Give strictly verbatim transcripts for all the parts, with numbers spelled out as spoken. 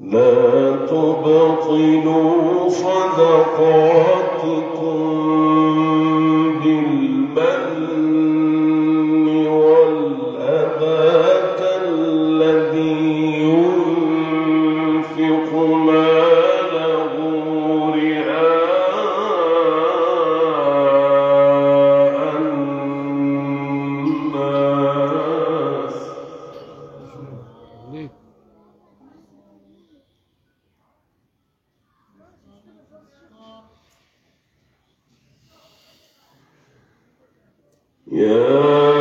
لا تبطلوا صدقاتكم بالمن والأذى كالذي ينفق ماله رئاء الناس. يا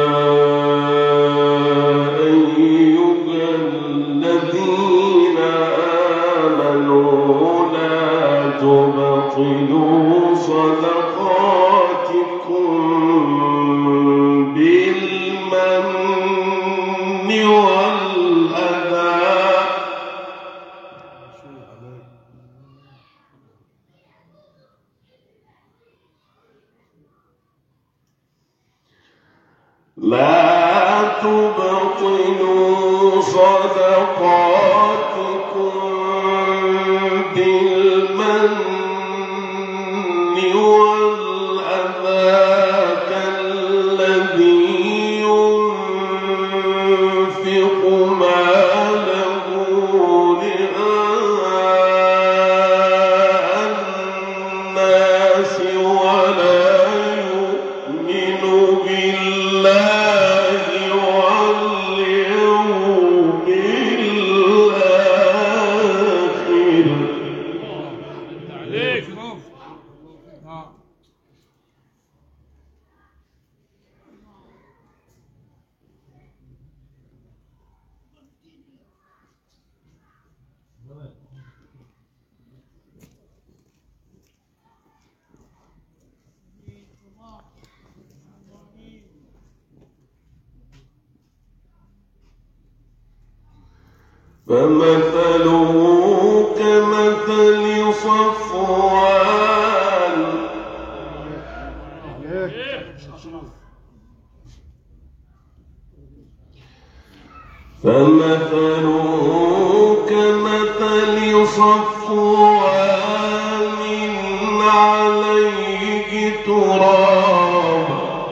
أيها الذين آمنوا لا تبطلوا صدقاتكم بالمن والأذى لا تبطلوا صدقاتكم بالمن والأذى كالذي ينفق ماله رئاء الناس ولا يؤمن بالله فمثله كمثل صفوان فمثله كمثل صفوان عليه تراب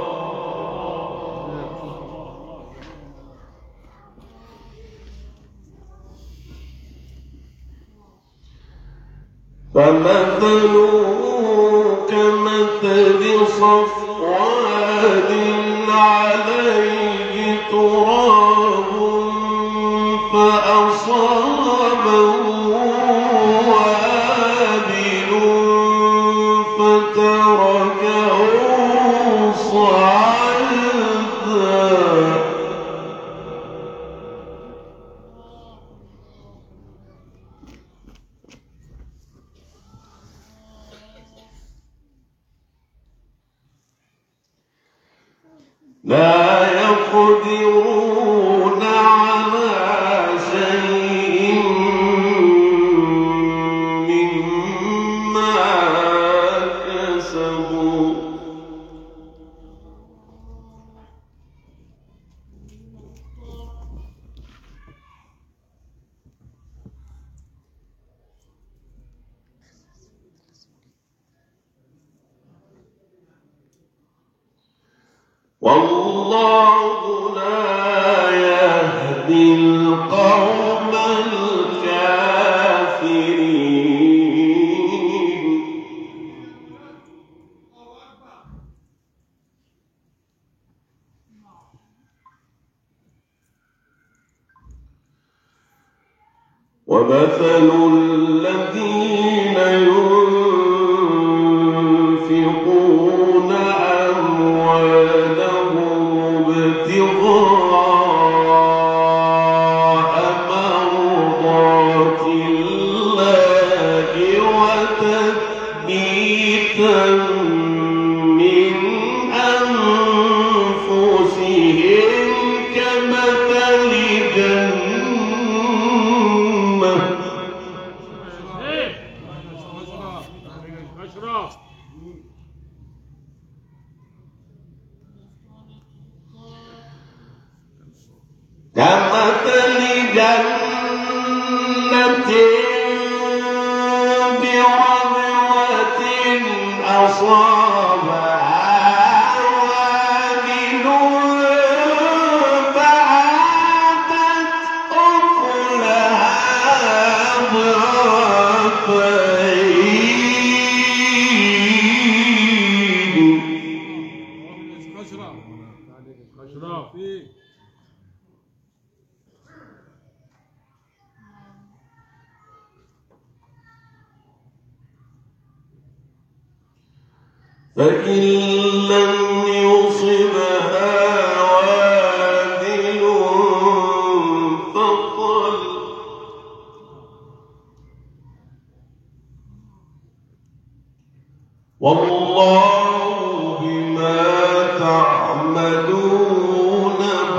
فمثله كمثل صفوان عليه تراب فأصابه وابل فتركه صعدا. لا يقدرون على شيء مما كسبوا والله لا يهدي القوم الكافرين. ومثل الذين ينفقون أموالهم ابتغاء مرضات الله وتثبيتا من أنفسهم كمثل جنة كمثل جنة فإن لم يصبها وابل فطل والله بما تعملون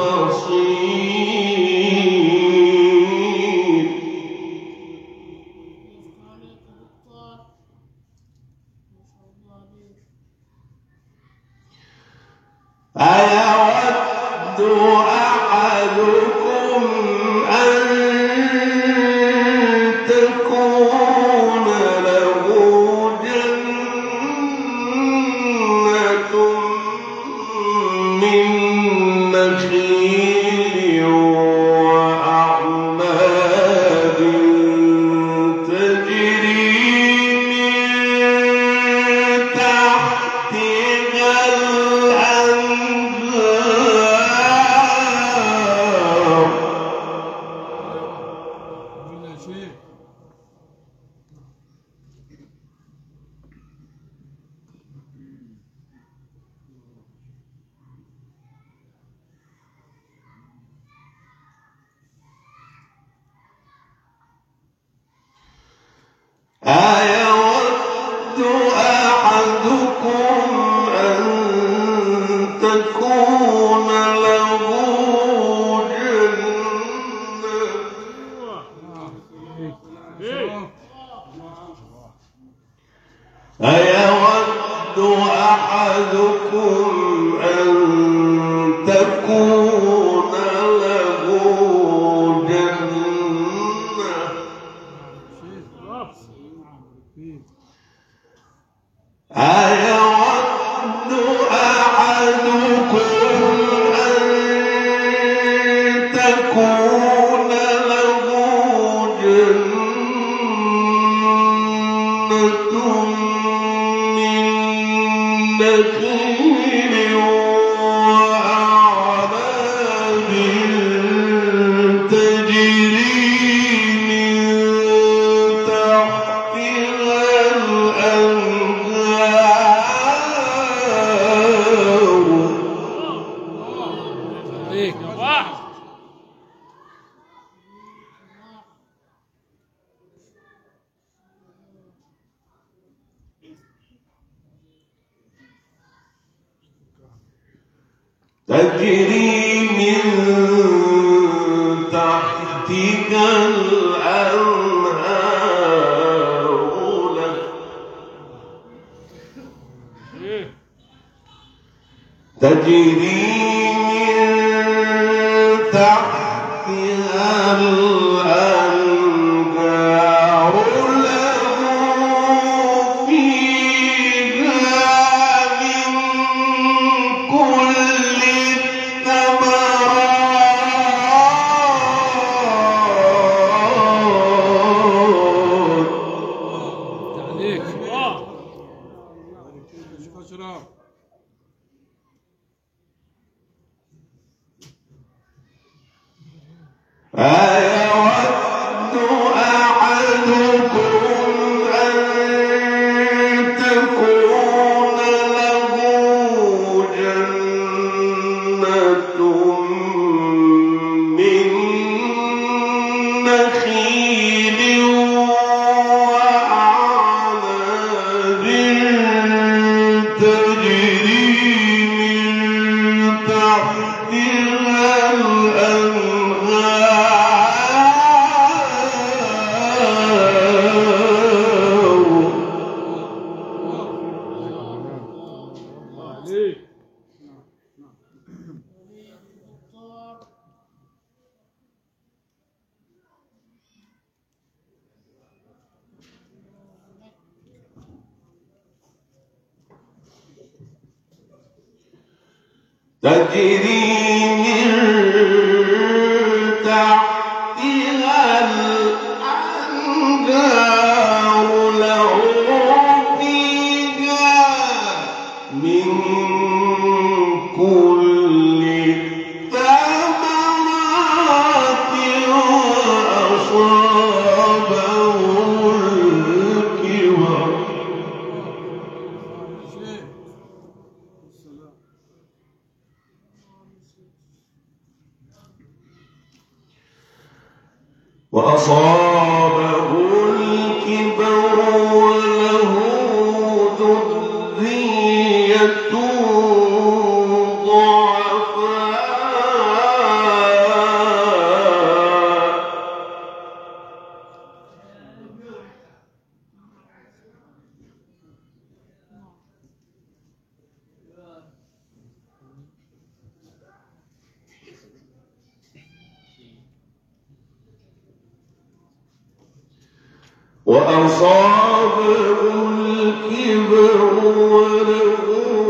بصير. أيود أحدكم أن تكون له جنة من نخيل وأعناب تجري من تحتها أيود أحدكم أن تكون له جنة أيود أحدكم أن تكون له جنة أيود أحدكم أن تكون له جنة من نخيل وأعناب تجري من تحتها تجري من تحتها الأنهار تجري من تحتها الأنهار له فيها من كل أيود أحدكم أن تكون له جنة من نخيل وأعناب تجري من تحتها الأنهار تجري من تحتها الأنهار لهم فيها من كل الثمرات وأصابهم الكبر وأصابه الكبر وله ذرية ضعفاء وأصابه الكبر وله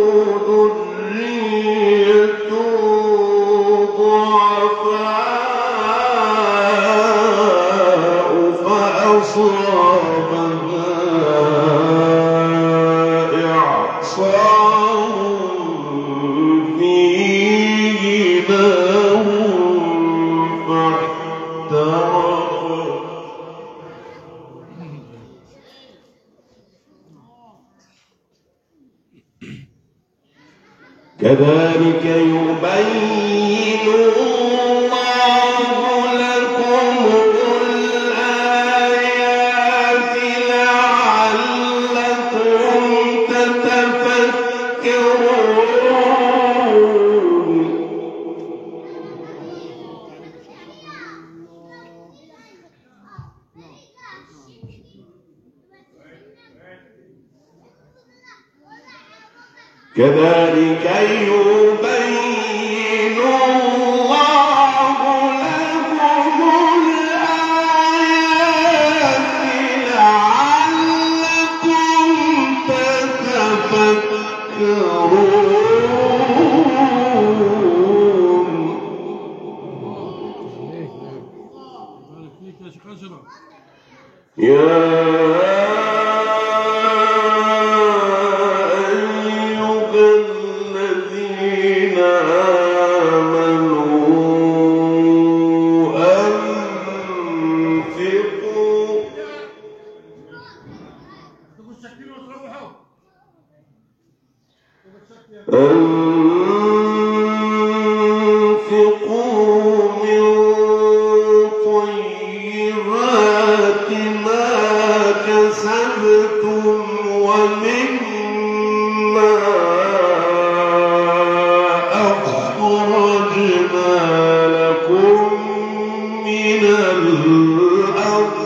ذرية ضعفاء فأصابها إعصار فيه نار فاحترق كذلك يبين الله لكم الآيات لعلكم تتفكرون كذلك يبين الله لكم الآيات لعلكم تتفكرون يا أنفقوا من طيبات ما كسبتم ومما أخرجنا لكم من الأرض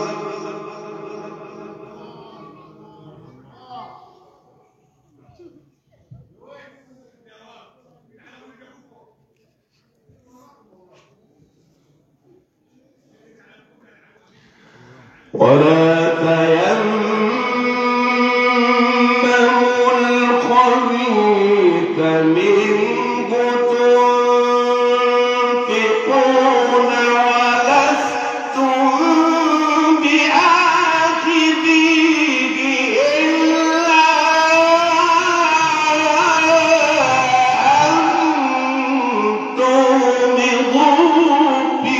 ولا تيمموا الخبيث منه تنفقون ولستم بآخذيه إلا أن تغمضوا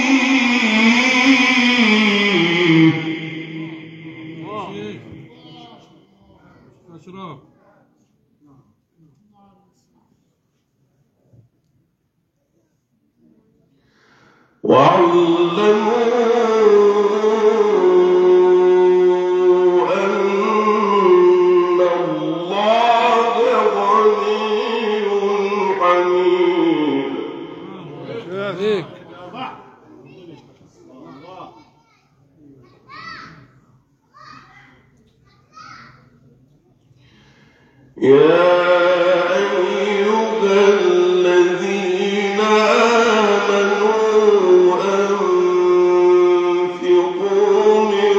فيه واعلموا أن الله غني حميد يا أيها الذين آمنوا أنفقوا من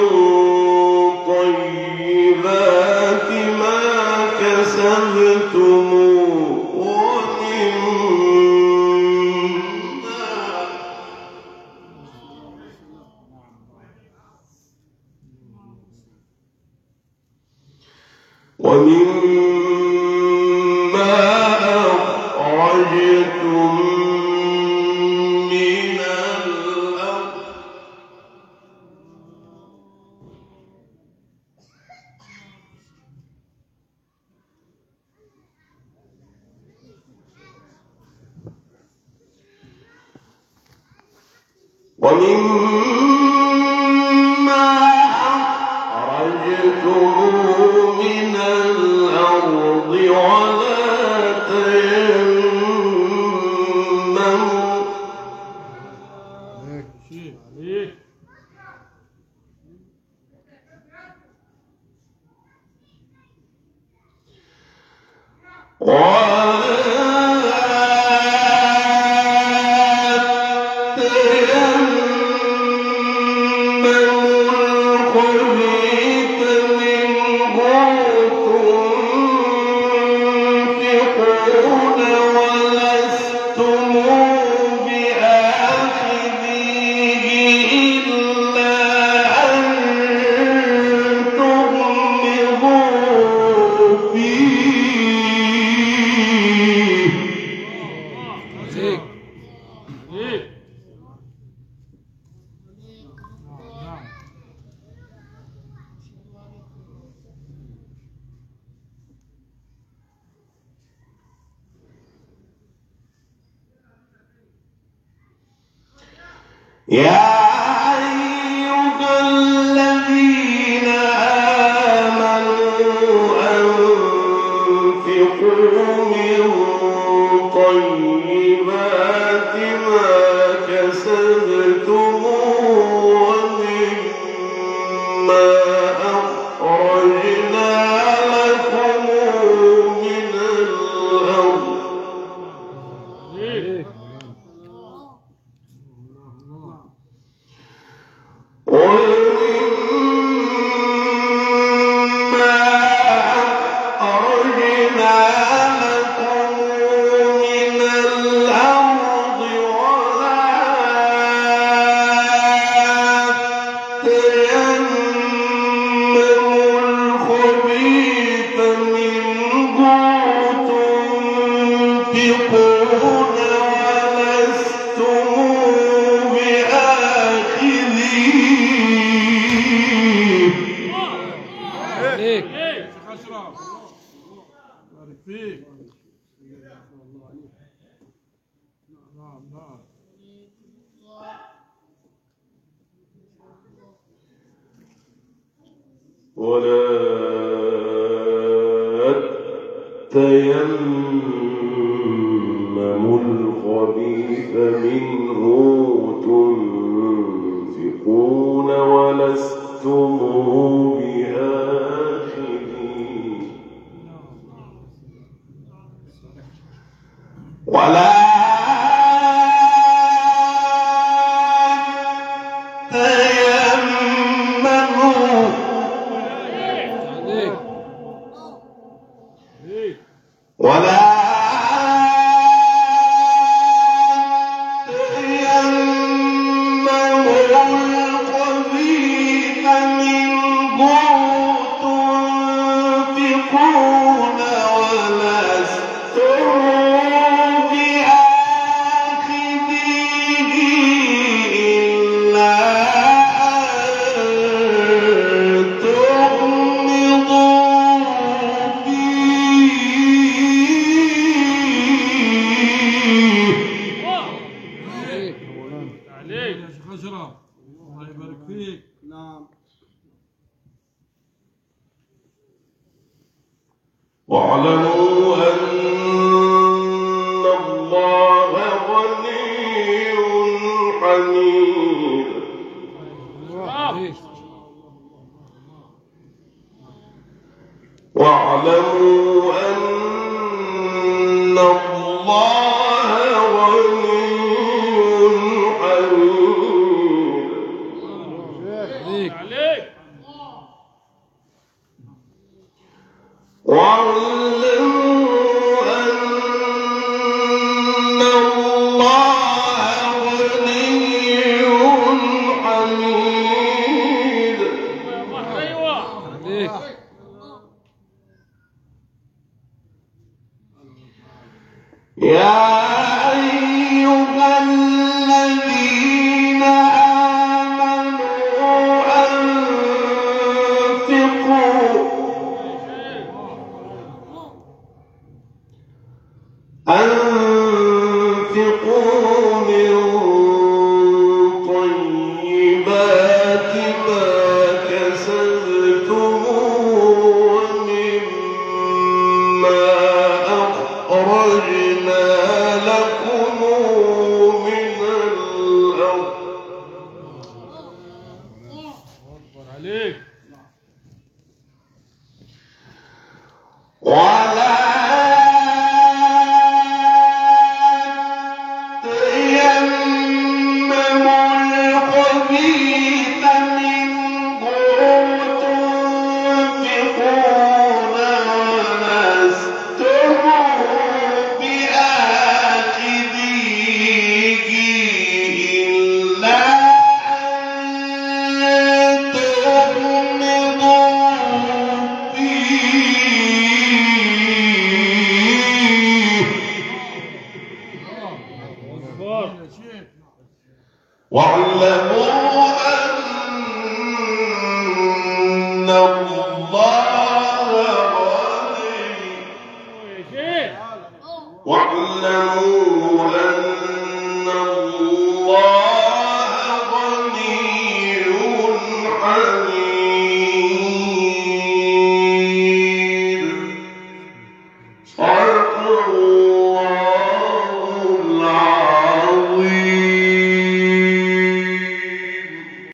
طيبات ما كسبتم ومما ومما أخرجتم من الأرض ومما أخرجتم من الأرض ولا تيمموا يا أيها الذين آمنوا أنفقوا من طيبات ما كسبتم ومما أخرجنا لكم من الأرض ولا تيمموا الخبيث منه تنفقون ولستم بآخذين ولا ولا تيمموا الخبيث منه تنفقون ولستم بآخذيه إلا أن تغمضوا الله يبارك فيك. نعم. واعلموا أن الله غني حميد. واعلموا أن الله غني واعلموا أن الله غني حميد. واعلموا